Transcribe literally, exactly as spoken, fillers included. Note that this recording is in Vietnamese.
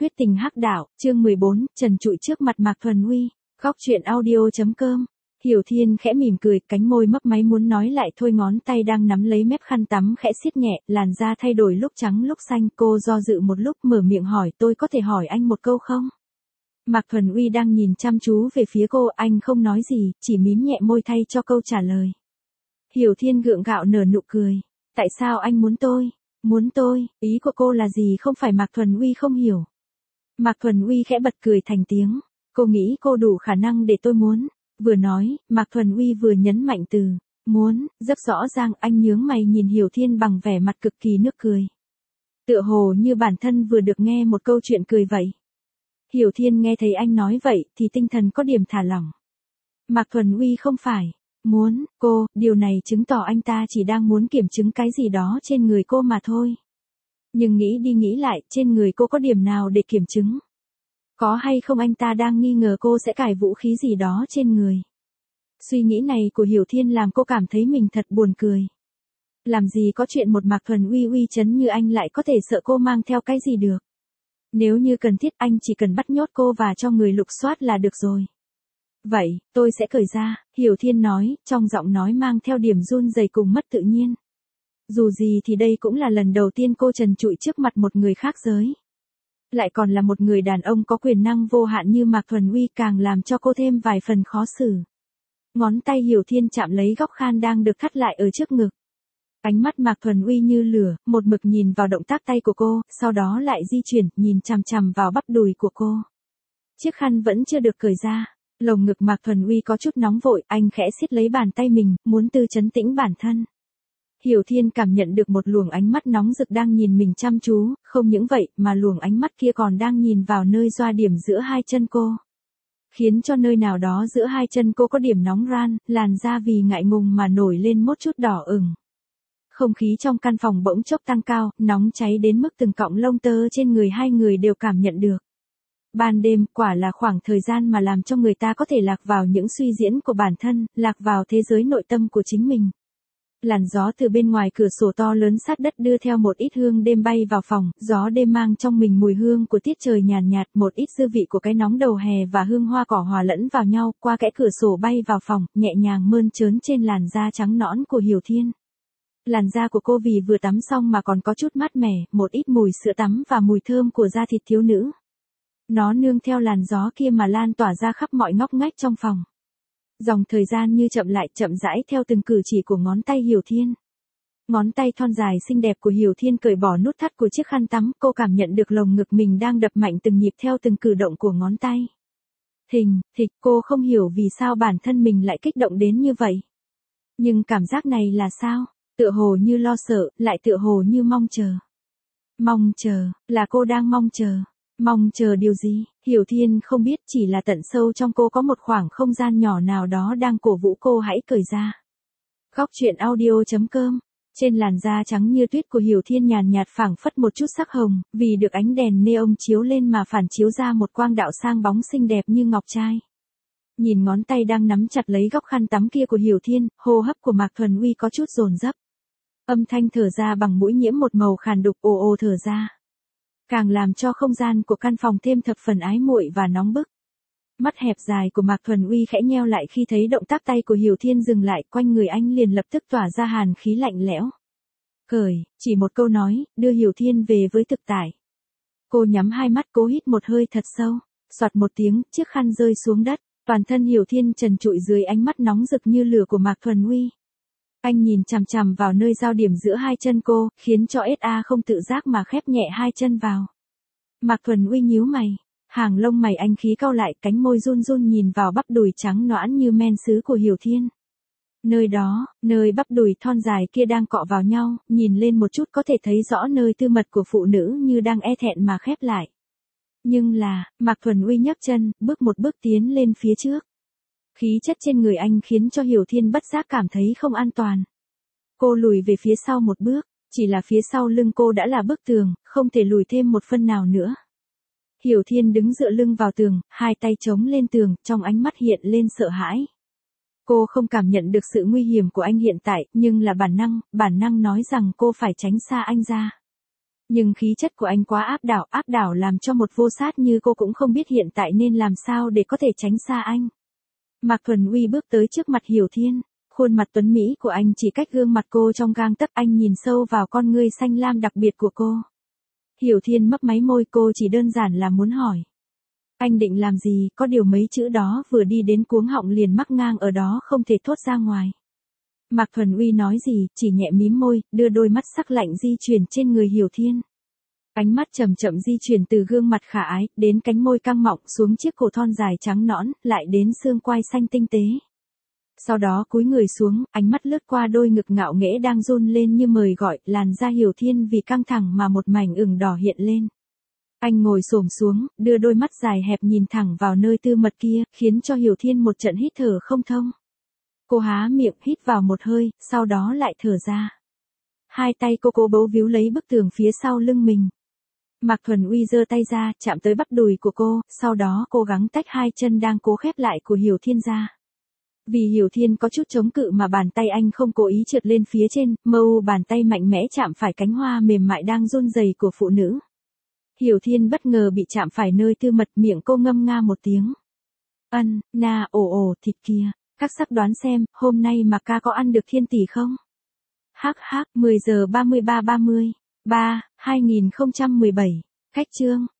huyết tình hắc đạo, chương mười bốn, trần trụi trước mặt Mạc Thuần Uy. Góc truyện audio chấm com. Hiểu Thiên khẽ mỉm cười, cánh môi mấp máy muốn nói lại thôi, ngón tay đang nắm lấy mép khăn tắm khẽ siết nhẹ, làn da thay đổi lúc trắng lúc xanh. Cô do dự một lúc mở miệng hỏi, tôi có thể hỏi anh một câu không? Mạc Thuần Uy đang nhìn chăm chú về phía cô, anh không nói gì, chỉ mím nhẹ môi thay cho câu trả lời. Hiểu Thiên gượng gạo nở nụ cười. Tại sao anh muốn tôi? Muốn tôi, ý của cô là gì? Không phải Mạc Thuần Uy không hiểu. Mạc Thuần Uy khẽ bật cười thành tiếng. Cô nghĩ cô đủ khả năng để tôi muốn. Vừa nói, Mạc Thuần Uy vừa nhấn mạnh từ muốn, rất rõ ràng. Anh nhướng mày nhìn Hiểu Thiên bằng vẻ mặt cực kỳ nức cười. Tựa hồ như bản thân vừa được nghe một câu chuyện cười vậy. Hiểu Thiên nghe thấy anh nói vậy thì tinh thần có điểm thả lỏng. Mạc Thuần Uy không phải muốn cô, điều này chứng tỏ anh ta chỉ đang muốn kiểm chứng cái gì đó trên người cô mà thôi. Nhưng nghĩ đi nghĩ lại, trên người cô có điểm nào để kiểm chứng? Có hay không anh ta đang nghi ngờ cô sẽ cài vũ khí gì đó trên người? Suy nghĩ này của Hiểu Thiên làm cô cảm thấy mình thật buồn cười. Làm gì có chuyện một Mạc Thuần Uy uy chấn như anh lại có thể sợ cô mang theo cái gì được? Nếu như cần thiết anh chỉ cần bắt nhốt cô và cho người lục soát là được rồi. Vậy, tôi sẽ cởi ra, Hiểu Thiên nói, trong giọng nói mang theo điểm run rẩy cùng mất tự nhiên. Dù gì thì đây cũng là lần đầu tiên cô trần trụi trước mặt một người khác giới. Lại còn là một người đàn ông có quyền năng vô hạn như Mạc Thuần Uy, càng làm cho cô thêm vài phần khó xử. Ngón tay Hiểu Thiên chạm lấy góc khan đang được thắt lại ở trước ngực. Ánh mắt Mạc Thuần Uy như lửa, một mực nhìn vào động tác tay của cô, sau đó lại di chuyển, nhìn chằm chằm vào bắp đùi của cô. Chiếc khăn vẫn chưa được cởi ra. Lồng ngực Mạc Thuần Uy có chút nóng vội, anh khẽ siết lấy bàn tay mình, muốn tư trấn tĩnh bản thân. Hiểu Thiên cảm nhận được một luồng ánh mắt nóng rực đang nhìn mình chăm chú, không những vậy mà luồng ánh mắt kia còn đang nhìn vào nơi doa điểm giữa hai chân cô. Khiến cho nơi nào đó giữa hai chân cô có điểm nóng ran, làn da vì ngại ngùng mà nổi lên một chút đỏ ửng. Không khí trong căn phòng bỗng chốc tăng cao, nóng cháy đến mức từng cọng lông tơ trên người hai người đều cảm nhận được. Ban đêm, quả là khoảng thời gian mà làm cho người ta có thể lạc vào những suy diễn của bản thân, lạc vào thế giới nội tâm của chính mình. Làn gió từ bên ngoài cửa sổ to lớn sát đất đưa theo một ít hương đêm bay vào phòng, gió đêm mang trong mình mùi hương của tiết trời nhàn nhạt, một ít dư vị của cái nóng đầu hè và hương hoa cỏ hòa lẫn vào nhau, qua kẽ cửa sổ bay vào phòng, nhẹ nhàng mơn trớn trên làn da trắng nõn của Hiểu Thiên. Làn da của cô vì vừa tắm xong mà còn có chút mát mẻ, một ít mùi sữa tắm và mùi thơm của da thịt thiếu nữ. Nó nương theo làn gió kia mà lan tỏa ra khắp mọi ngóc ngách trong phòng. Dòng thời gian như chậm lại, chậm rãi theo từng cử chỉ của ngón tay Hiểu Thiên. Ngón tay thon dài xinh đẹp của Hiểu Thiên cởi bỏ nút thắt của chiếc khăn tắm, cô cảm nhận được lồng ngực mình đang đập mạnh từng nhịp theo từng cử động của ngón tay. Thình, thịch, cô không hiểu vì sao bản thân mình lại kích động đến như vậy. Nhưng cảm giác này là sao? Tựa hồ như lo sợ, lại tựa hồ như mong chờ. Mong chờ, là cô đang mong chờ. Mong chờ điều gì? Hiểu Thiên không biết, chỉ là tận sâu trong cô có một khoảng không gian nhỏ nào đó đang cổ vũ cô hãy cởi ra. Góc truyện audio chấm com. Trên làn da trắng như tuyết của Hiểu Thiên nhàn nhạt phảng phất một chút sắc hồng, vì được ánh đèn neon chiếu lên mà phản chiếu ra một quang đạo sang bóng xinh đẹp như ngọc trai. Nhìn ngón tay đang nắm chặt lấy góc khăn tắm kia của Hiểu Thiên, hô hấp của Mạc Thuần Uy có chút dồn dập. Âm thanh thở ra bằng mũi nhiễm một màu khàn đục, ồ ồ thở ra. Càng làm cho không gian của căn phòng thêm thập phần ái muội và nóng bức. Mắt hẹp dài của Mạc Thuần Uy khẽ nheo lại khi thấy động tác tay của Hiểu Thiên dừng lại, quanh người anh liền lập tức tỏa ra hàn khí lạnh lẽo. Cởi, chỉ một câu nói, đưa Hiểu Thiên về với thực tại. Cô nhắm hai mắt cố hít một hơi thật sâu, xoạt một tiếng, chiếc khăn rơi xuống đất, toàn thân Hiểu Thiên trần trụi dưới ánh mắt nóng rực như lửa của Mạc Thuần Uy. Anh nhìn chằm chằm vào nơi giao điểm giữa hai chân cô, khiến cho ét a không tự giác mà khép nhẹ hai chân vào. Mạc Thuần Uy nhíu mày, hàng lông mày anh khí cau lại, cánh môi run run nhìn vào bắp đùi trắng nõn như men sứ của Hiểu Thiên. Nơi đó, nơi bắp đùi thon dài kia đang cọ vào nhau, nhìn lên một chút có thể thấy rõ nơi tư mật của phụ nữ như đang e thẹn mà khép lại. Nhưng là, Mạc Thuần Uy nhấc chân, bước một bước tiến lên phía trước. Khí chất trên người anh khiến cho Hiểu Thiên bất giác cảm thấy không an toàn. Cô lùi về phía sau một bước, chỉ là phía sau lưng cô đã là bức tường, không thể lùi thêm một phân nào nữa. Hiểu Thiên đứng dựa lưng vào tường, hai tay chống lên tường, trong ánh mắt hiện lên sợ hãi. Cô không cảm nhận được sự nguy hiểm của anh hiện tại, nhưng là bản năng, bản năng nói rằng cô phải tránh xa anh ra. Nhưng khí chất của anh quá áp đảo, áp đảo làm cho một vô sát như cô cũng không biết hiện tại nên làm sao để có thể tránh xa anh. Mạc Thuần Uy bước tới trước mặt Hiểu Thiên, khuôn mặt tuấn Mỹ của anh chỉ cách gương mặt cô trong gang tấc, anh nhìn sâu vào con ngươi xanh lam đặc biệt của cô. Hiểu Thiên mấp máy môi, cô chỉ đơn giản là muốn hỏi. Anh định làm gì, có điều mấy chữ đó vừa đi đến cuống họng liền mắc ngang ở đó không thể thốt ra ngoài. Mạc Thuần Uy nói gì, chỉ nhẹ mím môi, đưa đôi mắt sắc lạnh di chuyển trên người Hiểu Thiên. Ánh mắt chậm chậm di chuyển từ gương mặt khả ái, đến cánh môi căng mọng, xuống chiếc cổ thon dài trắng nõn, lại đến xương quai xanh tinh tế. Sau đó cúi người xuống, ánh mắt lướt qua đôi ngực ngạo nghễ đang run lên như mời gọi, làn da Hiểu Thiên vì căng thẳng mà một mảnh ửng đỏ hiện lên. Anh ngồi xổm xuống, đưa đôi mắt dài hẹp nhìn thẳng vào nơi tư mật kia, khiến cho Hiểu Thiên một trận hít thở không thông. Cô há miệng hít vào một hơi, sau đó lại thở ra. Hai tay cô cố bấu víu lấy bức tường phía sau lưng mình. Mạc Thuần Uy giơ tay ra, chạm tới bắp đùi của cô, sau đó cố gắng tách hai chân đang cố khép lại của Hiểu Thiên ra. Vì Hiểu Thiên có chút chống cự mà bàn tay anh không cố ý trượt lên phía trên, mâu bàn tay mạnh mẽ chạm phải cánh hoa mềm mại đang run rẩy của phụ nữ. Hiểu Thiên bất ngờ bị chạm phải nơi tư mật, miệng cô ngâm nga một tiếng. Ân, na, ồ ồ, thịt kia, các sắc đoán xem, hôm nay mà ca có ăn được thiên tỷ không? Hắc hắc, mười giờ ba mươi ba ba mươi, ba, hai nghìn không trăm mười bảy, cách chương.